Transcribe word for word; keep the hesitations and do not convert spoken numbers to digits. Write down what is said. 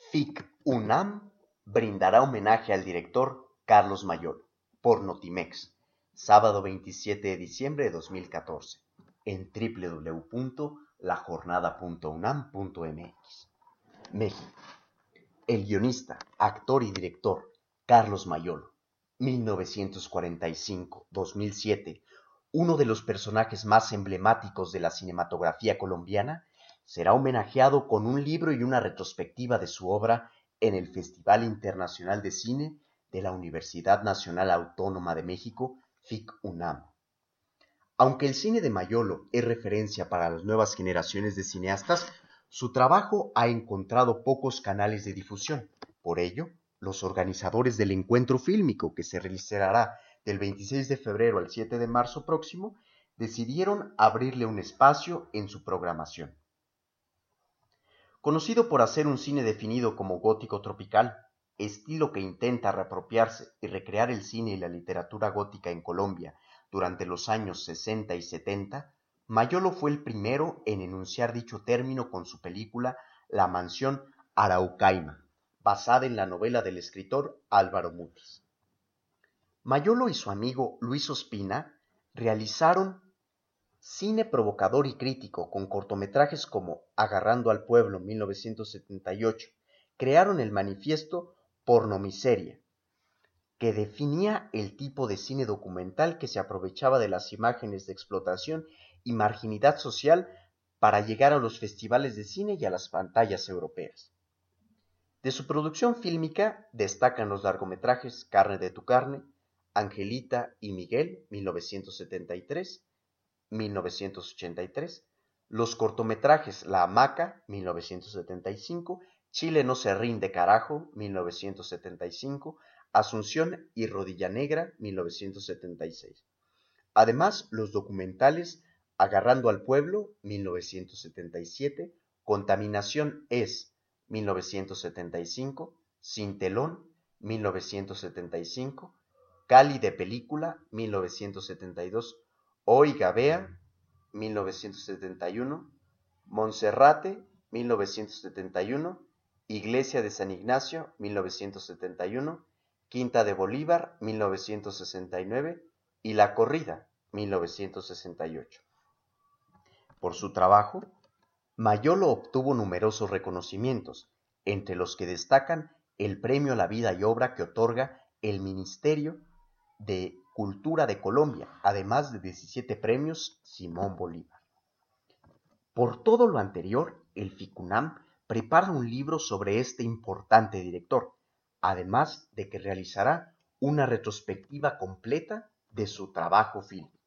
FIC-UNAM brindará homenaje al director Carlos Mayolo por Notimex, sábado veintisiete de diciembre de dos mil catorce, en doble u doble u doble u punto la jornada punto unam punto m x. México. El guionista, actor y director Carlos Mayolo, mil novecientos cuarenta y cinco a dos mil siete, uno de los personajes más emblemáticos de la cinematografía colombiana, será homenajeado con un libro y una retrospectiva de su obra en el Festival Internacional de Cine de la Universidad Nacional Autónoma de México, FIC-UNAM. Aunque el cine de Mayolo es referencia para las nuevas generaciones de cineastas, su trabajo ha encontrado pocos canales de difusión. Por ello, los organizadores del encuentro fílmico, que se realizará del veintiséis de febrero al siete de marzo próximo, decidieron abrirle un espacio en su programación. Conocido por hacer un cine definido como gótico tropical, estilo que intenta reapropiarse y recrear el cine y la literatura gótica en Colombia durante los años sesenta y setenta, Mayolo fue el primero en enunciar dicho término con su película La Mansión Araucaima, basada en la novela del escritor Álvaro Mutis. Mayolo y su amigo Luis Ospina realizaron cine provocador y crítico con cortometrajes como Agarrando al Pueblo mil novecientos setenta y ocho, crearon el manifiesto Pornomiseria, que definía el tipo de cine documental que se aprovechaba de las imágenes de explotación y marginalidad social para llegar a los festivales de cine y a las pantallas europeas. De su producción fílmica destacan los largometrajes Carne de tu carne, Angelita y Miguel mil novecientos setenta y tres, mil novecientos ochenta y tres, los cortometrajes La Hamaca mil novecientos setenta y cinco, Chile no se rinde carajo mil novecientos setenta y cinco, Asunción y Rodilla Negra mil novecientos setenta y seis. Además, los documentales Agarrando al Pueblo mil novecientos setenta y siete, Contaminación es mil novecientos setenta y cinco, Sin telón mil novecientos setenta y cinco, Cali de película mil novecientos setenta y dos, Oiga Vea mil novecientos setenta y uno, Monserrate mil novecientos setenta y uno, Iglesia de San Ignacio mil novecientos setenta y uno, Quinta de Bolívar mil novecientos sesenta y nueve y La Corrida mil novecientos sesenta y ocho. Por su trabajo, Mayolo obtuvo numerosos reconocimientos, entre los que destacan el Premio a la Vida y Obra que otorga el Ministerio de Cultura de Colombia, además de diecisiete premios Simón Bolívar. Por todo lo anterior, el FIC-UNAM prepara un libro sobre este importante director, además de que realizará una retrospectiva completa de su trabajo fílmico.